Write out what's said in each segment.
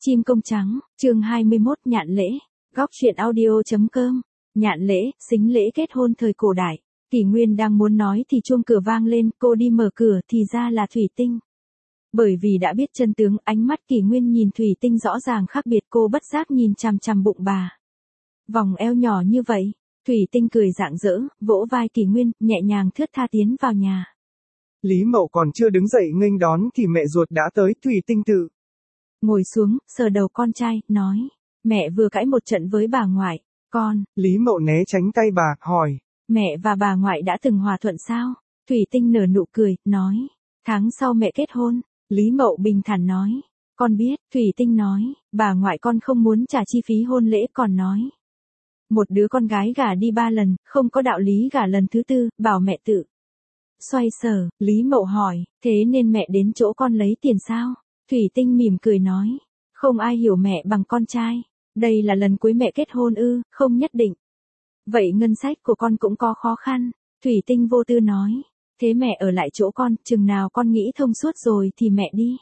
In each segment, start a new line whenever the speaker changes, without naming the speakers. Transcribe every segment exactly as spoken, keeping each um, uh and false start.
Chim công trắng, chương hai mươi mốt nhạn lễ, góc truyện audio.com, nhạn lễ, xính lễ kết hôn thời cổ đại. Kỷ Nguyên đang muốn nói thì chuông cửa vang lên, cô đi mở cửa thì ra là Thủy Tinh. Bởi vì đã biết chân tướng, ánh mắt Kỷ Nguyên nhìn Thủy Tinh rõ ràng khác biệt, cô bất giác nhìn chằm chằm bụng bà. Vòng eo nhỏ như vậy, Thủy Tinh cười rạng rỡ, vỗ vai Kỷ Nguyên, nhẹ nhàng thướt tha tiến vào nhà.
Lý Mậu còn chưa đứng dậy nghênh đón thì mẹ ruột đã tới, Thủy Tinh tự
ngồi xuống, sờ đầu con trai, nói, mẹ vừa cãi một trận với bà ngoại, con.
Lý Mậu né tránh tay bà, hỏi,
mẹ và bà ngoại đã từng hòa thuận sao? Thủy Tinh nở nụ cười, nói, tháng sau mẹ kết hôn. Lý Mậu bình thản nói, con biết. Thủy Tinh nói, bà ngoại con không muốn trả chi phí hôn lễ, còn nói, một đứa con gái gả đi ba lần, không có đạo lý gả lần thứ tư, bảo mẹ tự xoay sở. Lý Mậu hỏi, thế nên mẹ đến chỗ con lấy tiền sao? Thủy Tinh mỉm cười nói, không ai hiểu mẹ bằng con trai. Đây là lần cuối mẹ kết hôn ư? Không nhất định. Vậy ngân sách của con cũng có khó khăn. Thủy Tinh vô tư nói, thế mẹ ở lại chỗ con, chừng nào con nghĩ thông suốt rồi thì mẹ đi.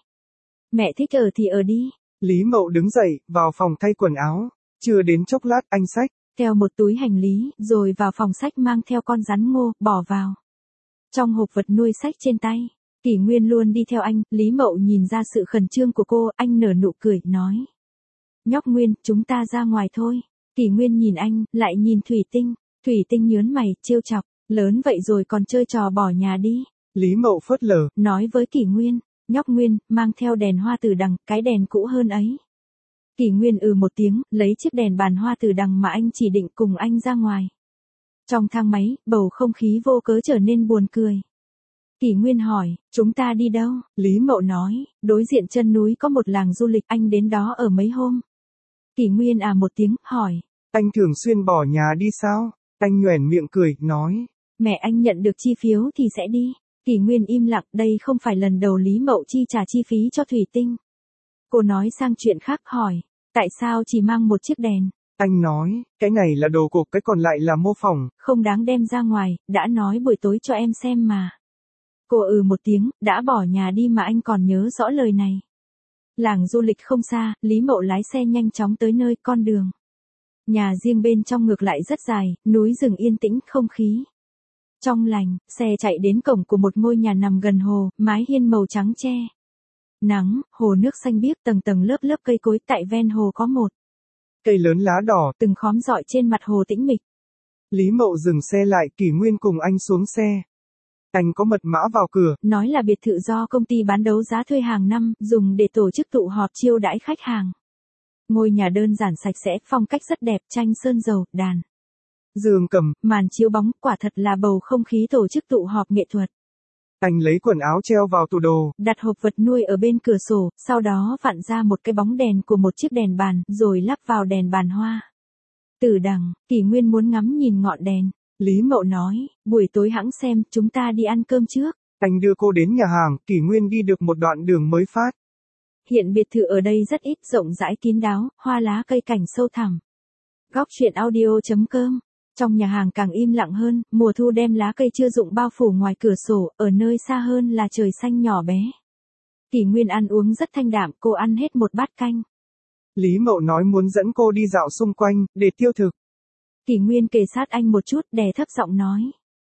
Mẹ thích ở thì ở đi.
Lý Mậu đứng dậy, vào phòng thay quần áo. Chưa đến chốc lát anh xách
theo một túi hành lý, rồi vào phòng sách mang theo con rắn ngô, bỏ vào trong hộp vật nuôi sách trên tay. Kỷ Nguyên luôn đi theo anh. Lý Mậu nhìn ra sự khẩn trương của cô, anh nở nụ cười, nói, nhóc Nguyên, chúng ta ra ngoài thôi. Kỷ Nguyên nhìn anh, lại nhìn Thủy Tinh. Thủy Tinh nhớn mày, trêu chọc, lớn vậy rồi còn chơi trò bỏ nhà đi.
Lý Mậu phớt lờ,
nói với Kỷ Nguyên, nhóc Nguyên, mang theo đèn hoa tử đằng, cái đèn cũ hơn ấy. Kỷ Nguyên ừ một tiếng, lấy chiếc đèn bàn hoa tử đằng mà anh chỉ định cùng anh ra ngoài. Trong thang máy, bầu không khí vô cớ trở nên buồn cười. Kỷ Nguyên hỏi, chúng ta đi đâu? Lý Mậu nói, đối diện chân núi có một làng du lịch, anh đến đó ở mấy hôm. Kỷ Nguyên à một tiếng, hỏi,
anh thường xuyên bỏ nhà đi sao? Anh nhoẻn miệng cười, nói,
mẹ anh nhận được chi phiếu thì sẽ đi. Kỷ Nguyên im lặng, đây không phải lần đầu Lý Mậu chi trả chi phí cho Thủy Tinh. Cô nói sang chuyện khác, hỏi, tại sao chỉ mang một chiếc đèn?
Anh nói, cái này là đồ cổ, cái còn lại là mô phỏng.
Không đáng đem ra ngoài, đã nói buổi tối cho em xem mà. Cô ừ một tiếng, đã bỏ nhà đi mà anh còn nhớ rõ lời này. Làng du lịch không xa, Lý Mậu lái xe nhanh chóng tới nơi, con đường nhà riêng bên trong ngược lại rất dài, núi rừng yên tĩnh, không khí trong lành. Xe chạy đến cổng của một ngôi nhà nằm gần hồ, mái hiên màu trắng tre nắng, hồ nước xanh biếc, tầng tầng lớp lớp cây cối. Tại ven hồ có một
cây lớn lá đỏ,
từng khóm rọi trên mặt hồ tĩnh mịch.
Lý Mậu dừng xe lại, Kỷ Nguyên cùng anh xuống xe. Anh có mật mã vào cửa,
nói là biệt thự do công ty bán đấu giá thuê hàng năm, dùng để tổ chức tụ họp chiêu đãi khách hàng. Ngôi nhà đơn giản sạch sẽ, phong cách rất đẹp, tranh sơn dầu, đàn
giường cầm,
màn chiếu bóng, quả thật là bầu không khí tổ chức tụ họp nghệ thuật.
Anh lấy quần áo treo vào tủ đồ,
đặt hộp vật nuôi ở bên cửa sổ, sau đó vặn ra một cái bóng đèn của một chiếc đèn bàn, rồi lắp vào đèn bàn hoa tử đằng. Kỷ Nguyên muốn ngắm nhìn ngọn đèn. Lý Mậu nói, buổi tối hẵng xem, chúng ta đi ăn cơm trước.
Anh đưa cô đến nhà hàng, Kỷ Nguyên đi được một đoạn đường mới phát
hiện biệt thự ở đây rất ít, rộng rãi kín đáo, hoa lá cây cảnh sâu thẳm. Góc truyện audio.com. Trong nhà hàng càng im lặng hơn, mùa thu đem lá cây chưa rụng bao phủ ngoài cửa sổ, ở nơi xa hơn là trời xanh nhỏ bé. Kỷ Nguyên ăn uống rất thanh đạm, cô ăn hết một bát canh.
Lý Mậu nói muốn dẫn cô đi dạo xung quanh, để tiêu thực.
Kỷ Nguyên kề sát anh một chút, đè thấp giọng nói,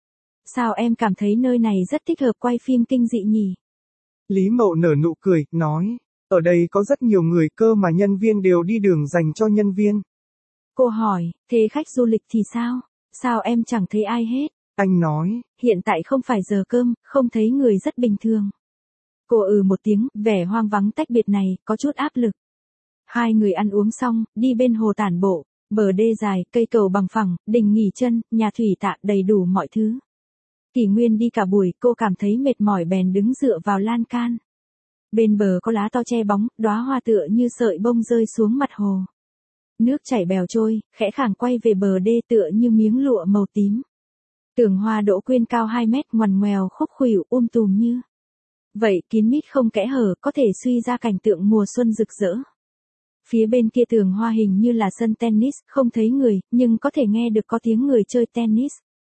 sao em cảm thấy nơi này rất thích hợp quay phim kinh dị nhỉ?
Lý Mậu nở nụ cười, nói, ở đây có rất nhiều người cơ mà nhân viên đều đi đường dành cho nhân viên.
Cô hỏi, thế khách du lịch thì sao? Sao em chẳng thấy ai hết?
Anh nói,
hiện tại không phải giờ cơm, không thấy người rất bình thường. Cô ừ một tiếng, vẻ hoang vắng tách biệt này, có chút áp lực. Hai người ăn uống xong, đi bên hồ tản bộ, bờ đê dài, cây cầu bằng phẳng, đình nghỉ chân, nhà thủy tạ, đầy đủ mọi thứ. Kỷ Nguyên đi cả buổi, cô cảm thấy mệt mỏi bèn đứng dựa vào lan can. Bên bờ có lá to che bóng, đóa hoa tựa như sợi bông rơi xuống mặt hồ. Nước chảy bèo trôi, khẽ khàng quay về bờ đê tựa như miếng lụa màu tím. Tường hoa đỗ quyên cao hai mét, ngoằn ngoèo khúc khuỷu, um tùm như vậy, kín mít không kẽ hở, có thể suy ra cảnh tượng mùa xuân rực rỡ. Phía bên kia tường hoa hình như là sân tennis, không thấy người, nhưng có thể nghe được có tiếng người chơi tennis.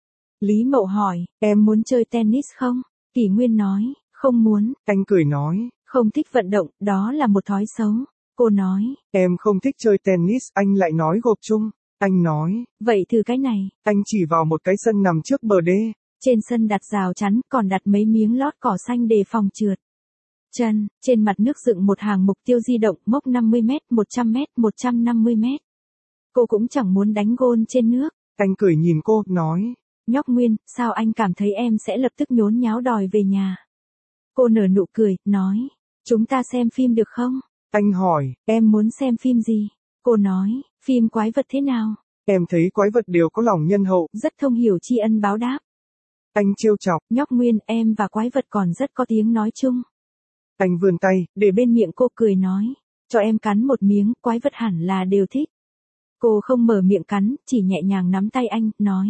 Lý Mậu hỏi, em muốn chơi tennis không? Kỷ Nguyên nói, không muốn.
Anh cười nói,
không thích vận động, đó là một thói xấu. Cô nói.
Em không thích chơi tennis, anh lại nói gộp chung. Anh nói.
Vậy thử cái này.
Anh chỉ vào một cái sân nằm trước bờ đê.
Trên sân đặt rào chắn, còn đặt mấy miếng lót cỏ xanh đề phòng trượt. Chân, trên mặt nước dựng một hàng mục tiêu di động, mốc năm mươi mét, một trăm mét, một trăm năm mươi mét. Cô cũng chẳng muốn đánh gôn trên nước.
Anh cười nhìn cô, nói.
Nhóc Nguyên, sao anh cảm thấy em sẽ lập tức nhốn nháo đòi về nhà? Cô nở nụ cười, nói. Chúng ta xem phim được không?
Anh hỏi.
Em muốn xem phim gì? Cô nói, phim quái vật thế nào?
Em thấy quái vật đều có lòng nhân hậu.
Rất thông hiểu tri ân báo đáp.
Anh trêu chọc.
Nhóc Nguyên, em và quái vật còn rất có tiếng nói chung.
Anh vươn tay,
để bên miệng cô cười nói. Cho em cắn một miếng, quái vật hẳn là đều thích. Cô không mở miệng cắn, chỉ nhẹ nhàng nắm tay anh, nói.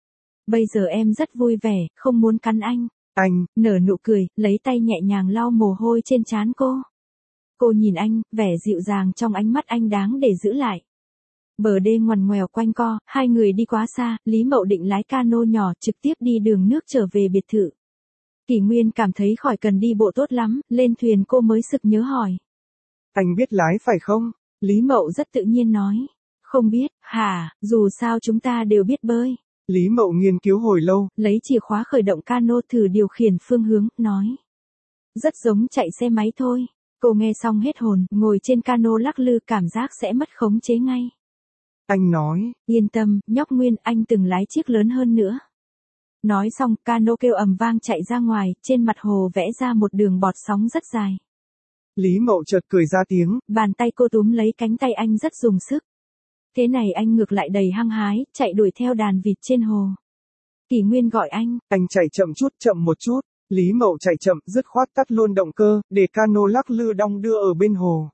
Bây giờ em rất vui vẻ, không muốn cắn anh.
Anh,
nở nụ cười, lấy tay nhẹ nhàng lau mồ hôi trên trán cô. Cô nhìn anh, vẻ dịu dàng trong ánh mắt anh đáng để giữ lại. Bờ đê ngoằn ngoèo quanh co, hai người đi quá xa, Lý Mậu định lái cano nhỏ trực tiếp đi đường nước trở về biệt thự. Kỷ Nguyên cảm thấy khỏi cần đi bộ tốt lắm, lên thuyền cô mới sực nhớ hỏi.
Anh biết lái phải không?
Lý Mậu rất tự nhiên nói. Không biết, hả, dù sao chúng ta đều biết bơi.
Lý Mậu nghiên cứu hồi lâu,
lấy chìa khóa khởi động cano thử điều khiển phương hướng, nói. Rất giống chạy xe máy thôi. Cô nghe xong hết hồn, ngồi trên cano lắc lư cảm giác sẽ mất khống chế ngay.
Anh nói.
Yên tâm, nhóc Nguyên, anh từng lái chiếc lớn hơn nữa. Nói xong, cano kêu ầm vang chạy ra ngoài, trên mặt hồ vẽ ra một đường bọt sóng rất dài.
Lý Mậu chợt cười ra tiếng.
Bàn tay cô túm lấy cánh tay anh rất dùng sức. Thế này anh ngược lại đầy hăng hái, chạy đuổi theo đàn vịt trên hồ. Kỷ Nguyên gọi anh.
Anh chạy chậm chút, chậm một chút. Lý Mậu chạy chậm, dứt khoát tắt luôn động cơ, để cano lắc lư đong đưa ở bên hồ.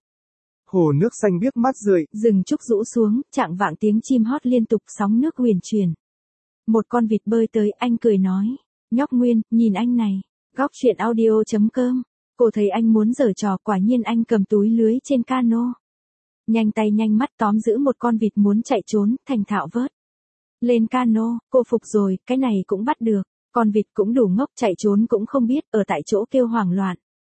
Hồ nước xanh biếc mát rượi.
Rừng trúc rũ xuống, chạng vạng tiếng chim hót liên tục, sóng nước huyền chuyển. Một con vịt bơi tới, anh cười nói. Nhóc Nguyên, nhìn anh này. Góc chuyện audio chấm com. Cô thấy anh muốn giở trò, quả nhiên anh cầm túi lưới trên cano. Nhanh tay nhanh mắt tóm giữ một con vịt muốn chạy trốn, thành thạo vớt. Lên cano, cô phục rồi, cái này cũng bắt được. Con vịt cũng đủ ngốc, chạy trốn cũng không biết, ở tại chỗ kêu hoảng loạn.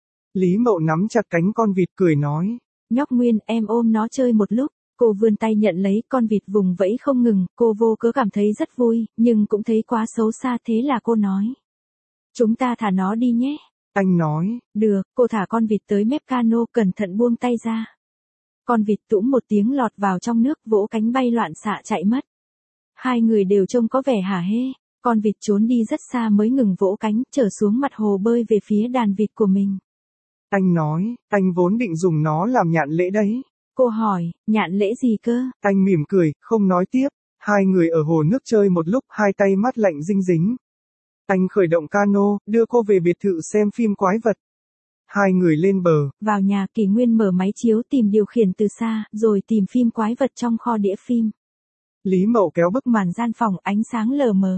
Lý Mậu nắm chặt cánh con vịt cười nói.
Nhóc Nguyên, em ôm nó chơi một lúc. Cô vươn tay nhận lấy, con vịt vùng vẫy không ngừng, cô vô cớ cảm thấy rất vui, nhưng cũng thấy quá xấu xa, thế là cô nói. Chúng ta thả nó đi nhé.
Anh nói.
Được, cô thả con vịt tới mép cano, cẩn thận buông tay ra. Con vịt tũm một tiếng lọt vào trong nước, vỗ cánh bay loạn xạ chạy mất. Hai người đều trông có vẻ hả hê. Con vịt trốn đi rất xa mới ngừng vỗ cánh, trở xuống mặt hồ bơi về phía đàn vịt của mình.
Anh nói, anh vốn định dùng nó làm nhạn lễ đấy.
Cô hỏi, nhạn lễ gì cơ?
Anh mỉm cười, không nói tiếp. Hai người ở hồ nước chơi một lúc, hai tay mát lạnh dinh dính. Anh khởi động cano, đưa cô về biệt thự xem phim quái vật. Hai người lên bờ.
Vào nhà, Kỷ Nguyên mở máy chiếu tìm điều khiển từ xa, rồi tìm phim quái vật trong kho đĩa phim.
Lý Mậu kéo bức
màn gian phòng, ánh sáng lờ mờ.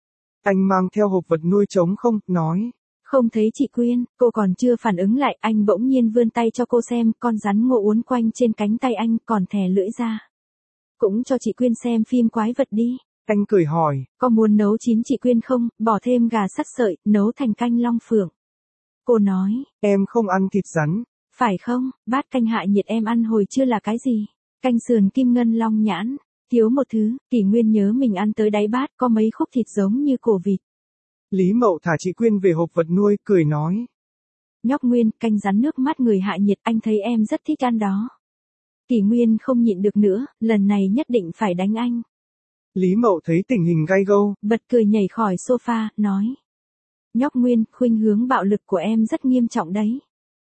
Anh mang theo hộp vật nuôi trống không, nói.
Không thấy chị Quyên, cô còn chưa phản ứng lại, anh bỗng nhiên vươn tay cho cô xem, con rắn ngộ uốn quanh trên cánh tay anh, còn thè lưỡi ra. Cũng cho chị Quyên xem phim quái vật đi.
Anh cười hỏi.
Có muốn nấu chín chị Quyên không, bỏ thêm gà sắt sợi, nấu thành canh long phượng. Cô nói.
Em không ăn thịt rắn.
Phải không, bát canh hạ nhiệt em ăn hồi chưa là cái gì? Canh sườn kim ngân long nhãn. Thiếu một thứ, Kỷ Nguyên nhớ mình ăn tới đáy bát có mấy khúc thịt giống như cổ vịt.
Lý Mậu thả chị Quyên về hộp vật nuôi, cười nói.
Nhóc Nguyên, canh rắn nước mắt người hạ nhiệt, anh thấy em rất thích ăn đó. Kỷ Nguyên không nhịn được nữa, lần này nhất định phải đánh anh.
Lý Mậu thấy tình hình gay gâu,
bật cười nhảy khỏi sofa, nói. Nhóc Nguyên, khuynh hướng bạo lực của em rất nghiêm trọng đấy.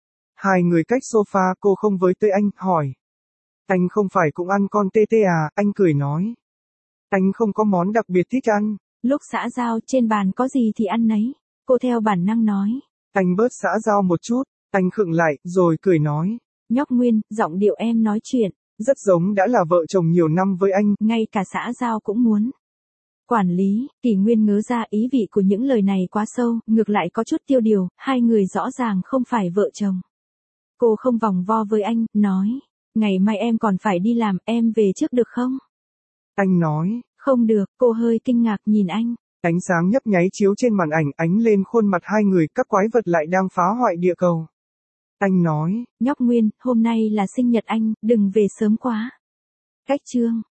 Hai người cách sofa, cô không với tới anh, hỏi. Anh không phải cũng ăn con tê tê à, anh cười nói. Anh không có món đặc biệt thích ăn.
Lúc xã giao trên bàn có gì thì ăn nấy. Cô theo bản năng nói.
Anh bớt xã giao một chút, anh khựng lại, rồi cười nói.
Nhóc Nguyên, giọng điệu em nói chuyện.
Rất giống đã là vợ chồng nhiều năm với anh.
Ngay cả xã giao cũng muốn. Quản lý, Kỷ Nguyên ngớ ra ý vị của những lời này quá sâu, ngược lại có chút tiêu điều, hai người rõ ràng không phải vợ chồng. Cô không vòng vo với anh, nói. Ngày mai em còn phải đi làm, em về trước được không?
Anh nói.
Không được, cô hơi kinh ngạc nhìn anh.
Ánh sáng nhấp nháy chiếu trên màn ảnh, ánh lên khuôn mặt hai người, các quái vật lại đang phá hoại địa cầu. Anh nói.
Nhóc Nguyên, hôm nay là sinh nhật anh, đừng về sớm quá. Cách chương.